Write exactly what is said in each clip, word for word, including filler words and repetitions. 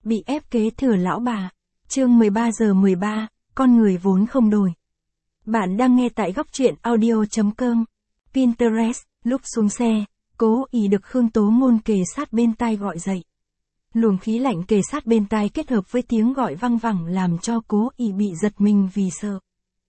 Bị ép kế thừa lão bà. Chương mười ba giờ mười ba, con người vốn không đổi. Bạn đang nghe tại góc truyện audio chấm com. Pinterest, lúc xuống xe, Cố Ý được Khương Tố Ngôn kề sát bên tai gọi dậy. Luồng khí lạnh kề sát bên tai kết hợp với tiếng gọi văng vẳng làm cho Cố Ý bị giật mình vì sợ.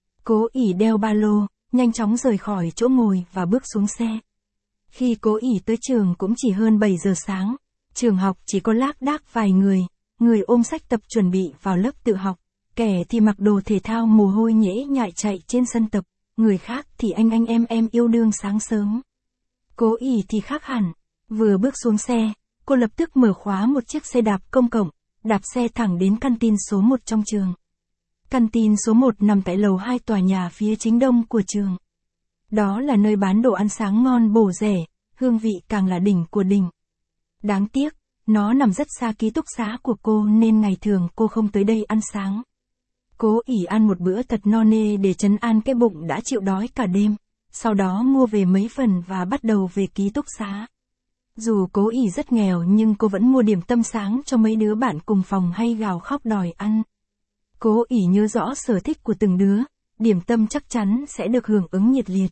Cố Ý đeo ba lô, nhanh chóng rời khỏi chỗ ngồi và bước xuống xe. Khi Cố Ý tới trường cũng chỉ hơn bảy giờ sáng, trường học chỉ có lác đác vài người, người ôm sách tập chuẩn bị vào lớp tự học, kẻ thì mặc đồ thể thao mồ hôi nhễ nhại chạy trên sân tập, người khác thì anh anh em em yêu đương sáng sớm. Cố Ý thì khác hẳn, vừa bước xuống xe, cô lập tức mở khóa một chiếc xe đạp công cộng, đạp xe thẳng đến căn tin số một trong trường. Căn tin số một nằm tại lầu hai tòa nhà phía chính đông của trường. Đó là nơi bán đồ ăn sáng ngon bổ rẻ, hương vị càng là đỉnh của đỉnh. Đáng tiếc, nó nằm rất xa ký túc xá của cô nên ngày thường cô không tới đây ăn sáng. Cố Ý ăn một bữa thật no nê để trấn an cái bụng đã chịu đói cả đêm, sau đó mua về mấy phần và bắt đầu về ký túc xá. Dù Cố Ý rất nghèo nhưng cô vẫn mua điểm tâm sáng cho mấy đứa bạn cùng phòng hay gào khóc đòi ăn. Cố Ý nhớ rõ sở thích của từng đứa, điểm tâm chắc chắn sẽ được hưởng ứng nhiệt liệt.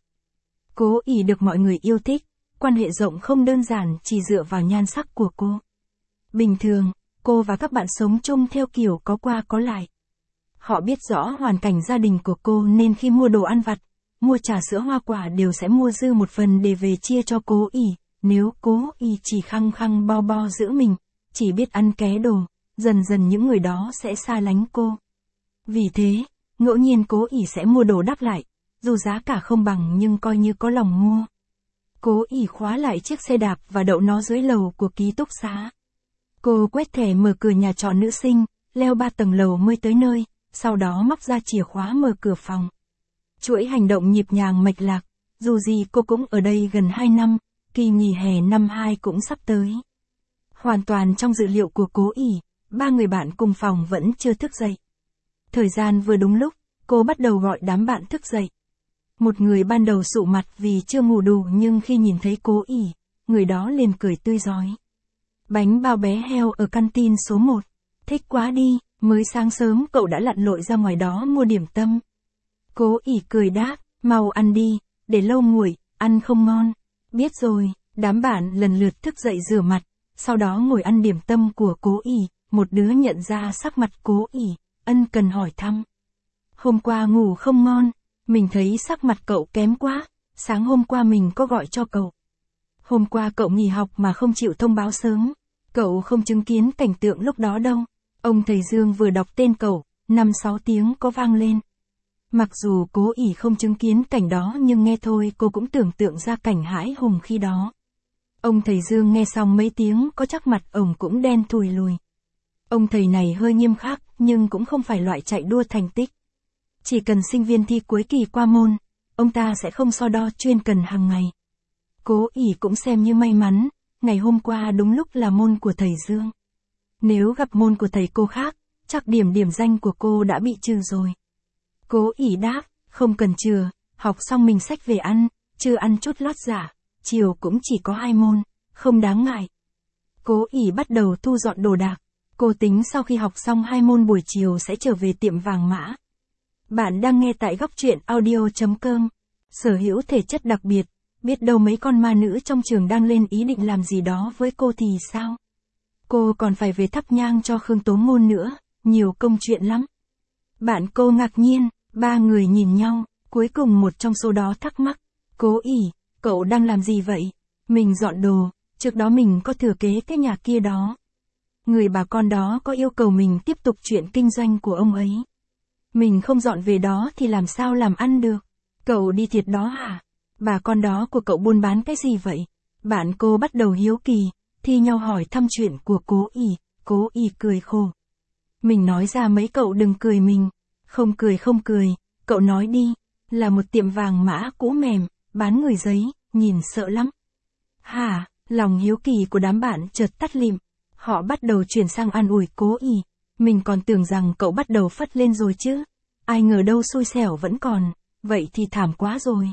Cố Ý được mọi người yêu thích, quan hệ rộng không đơn giản chỉ dựa vào nhan sắc của cô. Bình thường, cô và các bạn sống chung theo kiểu có qua có lại. Họ biết rõ hoàn cảnh gia đình của cô nên khi mua đồ ăn vặt, mua trà sữa hoa quả đều sẽ mua dư một phần để về chia cho Cố Ý. Nếu Cố Ý chỉ khăng khăng bo bo giữ mình, chỉ biết ăn ké đồ, dần dần những người đó sẽ xa lánh cô. Vì thế, ngẫu nhiên Cố Ý sẽ mua đồ đắt lại, dù giá cả không bằng nhưng coi như có lòng mua. Cố Ý khóa lại chiếc xe đạp và đậu nó dưới lầu của ký túc xá. Cô quét thẻ mở cửa nhà trọ nữ sinh, leo ba tầng lầu mới tới nơi, sau đó móc ra chìa khóa mở cửa phòng. Chuỗi hành động nhịp nhàng mạch lạc, dù gì cô cũng ở đây gần hai năm, kỳ nghỉ hè năm hai cũng sắp tới. Hoàn toàn trong dự liệu của Cố Ý, ba người bạn cùng phòng vẫn chưa thức dậy. Thời gian vừa đúng lúc, cô bắt đầu gọi đám bạn thức dậy. Một người ban đầu sụ mặt vì chưa ngủ đủ nhưng khi nhìn thấy Cố Ý, người đó liền cười tươi rói. Bánh bao bé heo ở căn tin số một. Thích quá đi, mới sáng sớm cậu đã lặn lội ra ngoài đó mua điểm tâm. Cố Ý cười đáp, mau ăn đi, để lâu nguội, ăn không ngon. Biết rồi, đám bạn lần lượt thức dậy rửa mặt, sau đó ngồi ăn điểm tâm của Cố Ý, một đứa nhận ra sắc mặt Cố Ý, ân cần hỏi thăm. Hôm qua ngủ không ngon, mình thấy sắc mặt cậu kém quá, sáng hôm qua mình có gọi cho cậu. Hôm qua cậu nghỉ học mà không chịu thông báo sớm, cậu không chứng kiến cảnh tượng lúc đó đâu. Ông thầy Dương vừa đọc tên cậu, năm sáu tiếng có vang lên. Mặc dù Cố Ý không chứng kiến cảnh đó nhưng nghe thôi cô cũng tưởng tượng ra cảnh hãi hùng khi đó. Ông thầy Dương nghe xong mấy tiếng có chắc mặt ổng cũng đen thùi lùi. Ông thầy này hơi nghiêm khắc nhưng cũng không phải loại chạy đua thành tích. Chỉ cần sinh viên thi cuối kỳ qua môn, ông ta sẽ không so đo chuyên cần hàng ngày. Cố Ý cũng xem như may mắn, ngày hôm qua đúng lúc là môn của thầy Dương. Nếu gặp môn của thầy cô khác, chắc điểm điểm danh của cô đã bị trừ rồi. Cố Ý đáp, không cần trừ, học xong mình xách về ăn, chưa ăn chút lót giả, chiều cũng chỉ có hai môn, không đáng ngại. Cố Ý bắt đầu thu dọn đồ đạc, cô tính sau khi học xong hai môn buổi chiều sẽ trở về tiệm vàng mã. Bạn đang nghe tại góc truyện audio chấm com. Sở hữu thể chất đặc biệt, biết đâu mấy con ma nữ trong trường đang lên ý định làm gì đó với cô thì sao? Cô còn phải về thắp nhang cho Khương Tố Ngôn nữa, nhiều công chuyện lắm. Bạn cô ngạc nhiên, ba người nhìn nhau, cuối cùng một trong số đó thắc mắc. Cố Ý, cậu đang làm gì vậy? Mình dọn đồ, trước đó mình có thừa kế cái nhà kia đó. Người bà con đó có yêu cầu mình tiếp tục chuyện kinh doanh của ông ấy. Mình không dọn về đó thì làm sao làm ăn được? Cậu đi thiệt đó hả? Bà con đó của cậu buôn bán cái gì vậy? Bạn cô bắt đầu hiếu kỳ, thi nhau hỏi thăm chuyện của Cố Ý. Cố Ý cười khổ. Mình nói ra mấy cậu đừng cười mình. Không cười không cười, cậu nói đi. Là một tiệm vàng mã cũ mềm, bán người giấy, nhìn sợ lắm. Hả? Lòng hiếu kỳ của đám bạn chợt tắt lịm. Họ bắt đầu chuyển sang an ủi Cố Ý. Mình còn tưởng rằng cậu bắt đầu phất lên rồi chứ. Ai ngờ đâu xui xẻo vẫn còn, vậy thì thảm quá rồi.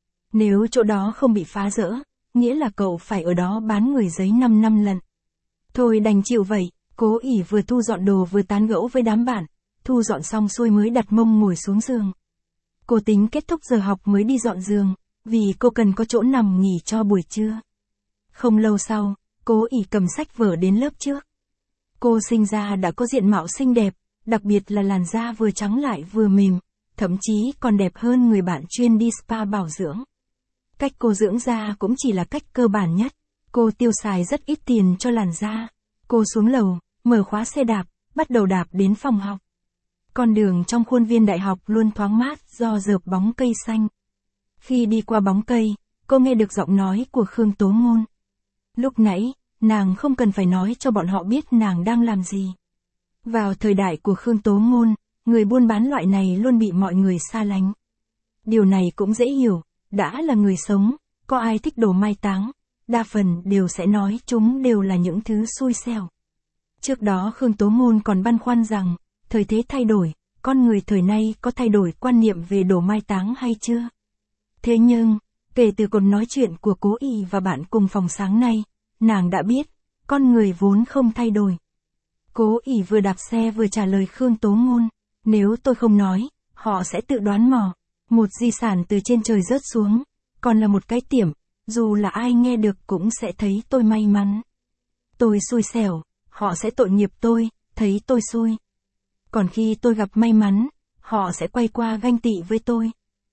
Nếu chỗ đó không bị phá rỡ, nghĩa là cậu phải ở đó bán người giấy năm năm lần. Thôi đành chịu vậy, Cố ỉ vừa thu dọn đồ vừa tán gẫu với đám bạn, thu dọn xong xuôi mới đặt mông ngồi xuống giường. Cô tính kết thúc giờ học mới đi dọn giường, vì cô cần có chỗ nằm nghỉ cho buổi trưa. Không lâu sau, Cố ỉ cầm sách vở đến lớp trước. Cô sinh ra đã có diện mạo xinh đẹp, đặc biệt là làn da vừa trắng lại vừa mềm, thậm chí còn đẹp hơn người bạn chuyên đi spa bảo dưỡng. Cách cô dưỡng da cũng chỉ là cách cơ bản nhất. Cô tiêu xài rất ít tiền cho làn da. Cô xuống lầu, mở khóa xe đạp, bắt đầu đạp đến phòng học. Con đường trong khuôn viên đại học luôn thoáng mát do rợp bóng cây xanh. Khi đi qua bóng cây, cô nghe được giọng nói của Khương Tố Ngôn. Lúc nãy, nàng không cần phải nói cho bọn họ biết nàng đang làm gì. Vào thời đại của Khương Tố Ngôn, người buôn bán loại này luôn bị mọi người xa lánh. Điều này cũng dễ hiểu, đã là người sống, có ai thích đồ mai táng, đa phần đều sẽ nói chúng đều là những thứ xui xẻo. Trước đó Khương Tố Ngôn còn băn khoăn rằng, thời thế thay đổi, con người thời nay có thay đổi quan niệm về đồ mai táng hay chưa? Thế nhưng, kể từ cuộc nói chuyện của Cố ỉ và bạn cùng phòng sáng nay, nàng đã biết, con người vốn không thay đổi. Cố ỉ vừa đạp xe vừa trả lời Khương Tố Ngôn, nếu tôi không nói, họ sẽ tự đoán mò. Một di sản từ trên trời rớt xuống, còn là một cái tiệm, dù là ai nghe được cũng sẽ thấy tôi may mắn. Tôi xui xẻo, họ sẽ tội nghiệp tôi, thấy tôi xui. Còn khi tôi gặp may mắn, họ sẽ quay qua ganh tị với tôi.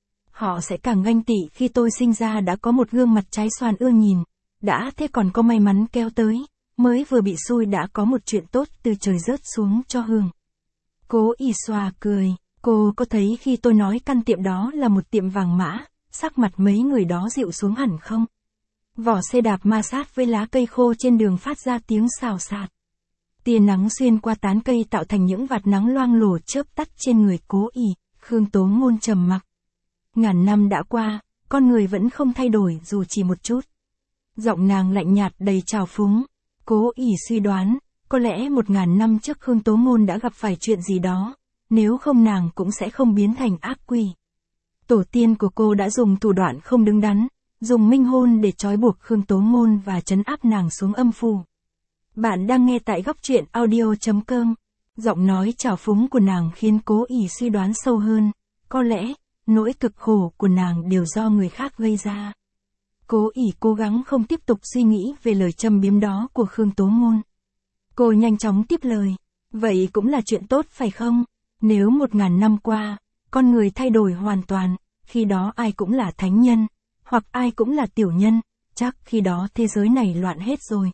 Họ sẽ càng ganh tị khi tôi sinh ra đã có một gương mặt trái xoan ưa nhìn, đã thế còn có may mắn kéo tới, mới vừa bị xui đã có một chuyện tốt từ trời rớt xuống cho hưởng. Cố ỉ xòa cười, cô có thấy khi tôi nói căn tiệm đó là một tiệm vàng mã, sắc mặt mấy người đó dịu xuống hẳn không? Vỏ xe đạp ma sát với lá cây khô trên đường phát ra tiếng xào xạc. Tia nắng xuyên qua tán cây tạo thành những vạt nắng loang lổ chớp tắt trên người Cố ỉ. Khương Tố Ngôn trầm mặc. Ngàn năm đã qua, con người vẫn không thay đổi dù chỉ một chút. Giọng nàng lạnh nhạt đầy trào phúng. Cố ỉ suy đoán, có lẽ một ngàn năm trước Khương Tố Ngôn đã gặp phải chuyện gì đó, nếu không nàng cũng sẽ không biến thành ác quỷ. Tổ tiên của cô đã dùng thủ đoạn không đứng đắn, dùng minh hôn để trói buộc Khương Tố Ngôn và trấn áp nàng xuống âm phủ. Bạn đang nghe tại góc truyện audio chấm com. Giọng nói trào phúng của nàng khiến Cố ỉ suy đoán sâu hơn, có lẽ, nỗi cực khổ của nàng đều do người khác gây ra. Cố ỉ cố gắng không tiếp tục suy nghĩ về lời châm biếm đó của Khương Tố Ngôn. Cô nhanh chóng tiếp lời, vậy cũng là chuyện tốt phải không? Nếu một ngàn năm qua, con người thay đổi hoàn toàn, khi đó ai cũng là thánh nhân, hoặc ai cũng là tiểu nhân, chắc khi đó thế giới này loạn hết rồi.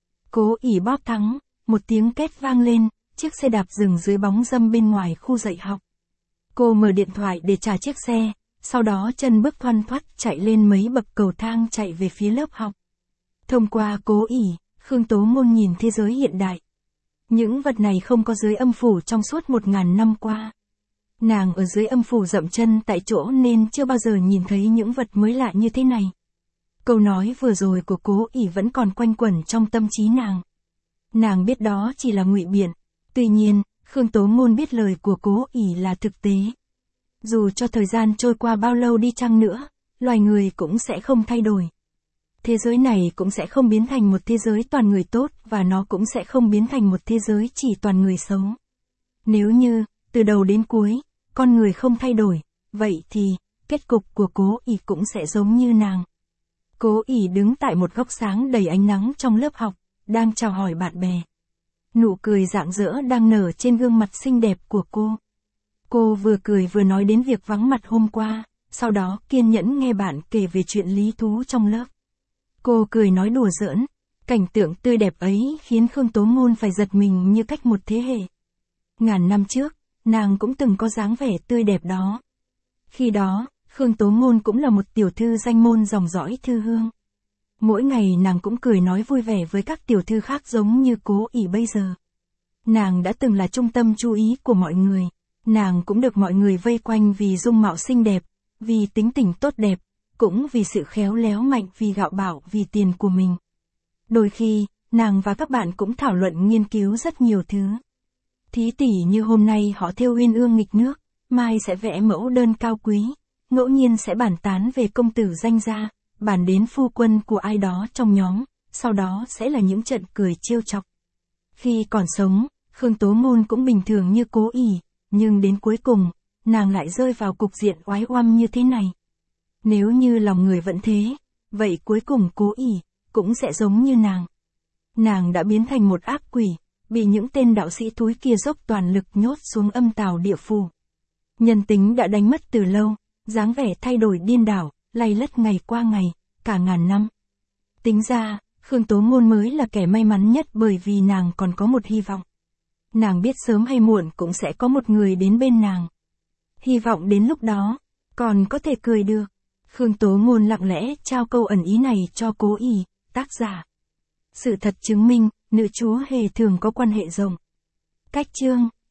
Cố ỉ bóp thắng, một tiếng két vang lên, chiếc xe đạp dừng dưới bóng râm bên ngoài khu dạy học. Cô mở điện thoại để trả chiếc xe, sau đó chân bước thoăn thoắt chạy lên mấy bậc cầu thang chạy về phía lớp học. Thông qua Cố ỉ, Khương Tố Ngôn nhìn thế giới hiện đại. Những vật này không có dưới âm phủ trong suốt một ngàn năm qua. Nàng ở dưới âm phủ dậm chân tại chỗ nên chưa bao giờ nhìn thấy những vật mới lạ như thế này. Câu nói vừa rồi của Cố ỉ vẫn còn quanh quẩn trong tâm trí nàng. Nàng biết đó chỉ là ngụy biện. Tuy nhiên, Khương Tố Ngôn biết lời của Cố ỉ là thực tế. Dù cho thời gian trôi qua bao lâu đi chăng nữa, loài người cũng sẽ không thay đổi. Thế giới này cũng sẽ không biến thành một thế giới toàn người tốt và nó cũng sẽ không biến thành một thế giới chỉ toàn người xấu. Nếu như, từ đầu đến cuối, con người không thay đổi, vậy thì, kết cục của Cố ỉ cũng sẽ giống như nàng. Cố ỉ đứng tại một góc sáng đầy ánh nắng trong lớp học, đang chào hỏi bạn bè. Nụ cười rạng rỡ đang nở trên gương mặt xinh đẹp của cô. Cô vừa cười vừa nói đến việc vắng mặt hôm qua, sau đó kiên nhẫn nghe bạn kể về chuyện lý thú trong lớp. Cô cười nói đùa giỡn, cảnh tượng tươi đẹp ấy khiến Khương Tố Ngôn phải giật mình như cách một thế hệ. Ngàn năm trước, nàng cũng từng có dáng vẻ tươi đẹp đó. Khi đó, Khương Tố Ngôn cũng là một tiểu thư danh môn dòng dõi Thư Hương. Mỗi ngày nàng cũng cười nói vui vẻ với các tiểu thư khác giống như Cố ỉ bây giờ. Nàng đã từng là trung tâm chú ý của mọi người. Nàng cũng được mọi người vây quanh vì dung mạo xinh đẹp, vì tính tình tốt đẹp, cũng vì sự khéo léo mạnh, vì gạo bảo, vì tiền của mình. Đôi khi, nàng và các bạn cũng thảo luận nghiên cứu rất nhiều thứ. Thí tỉ như hôm nay họ thêu uyên ương nghịch nước, mai sẽ vẽ mẫu đơn cao quý, ngẫu nhiên sẽ bàn tán về công tử danh gia, bàn đến phu quân của ai đó trong nhóm, sau đó sẽ là những trận cười trêu chọc. Khi còn sống, Khương Tố Ngôn cũng bình thường như Cố ỷ, nhưng đến cuối cùng, nàng lại rơi vào cục diện oái oăm như thế này. Nếu như lòng người vẫn thế, vậy cuối cùng Cố ỷ cũng sẽ giống như nàng. Nàng đã biến thành một ác quỷ, bị những tên đạo sĩ thúi kia dốc toàn lực nhốt xuống âm tào địa phủ. Nhân tính đã đánh mất từ lâu, dáng vẻ thay đổi điên đảo, lay lất ngày qua ngày, cả ngàn năm. Tính ra, Khương Tố Ngôn mới là kẻ may mắn nhất bởi vì nàng còn có một hy vọng. Nàng biết sớm hay muộn cũng sẽ có một người đến bên nàng. Hy vọng đến lúc đó, còn có thể cười được. Khương Tố Ngôn lặng lẽ trao câu ẩn ý này cho Cố ỷ, tác giả. Sự thật chứng minh, nữ chúa hề thường có quan hệ rộng. Cách chương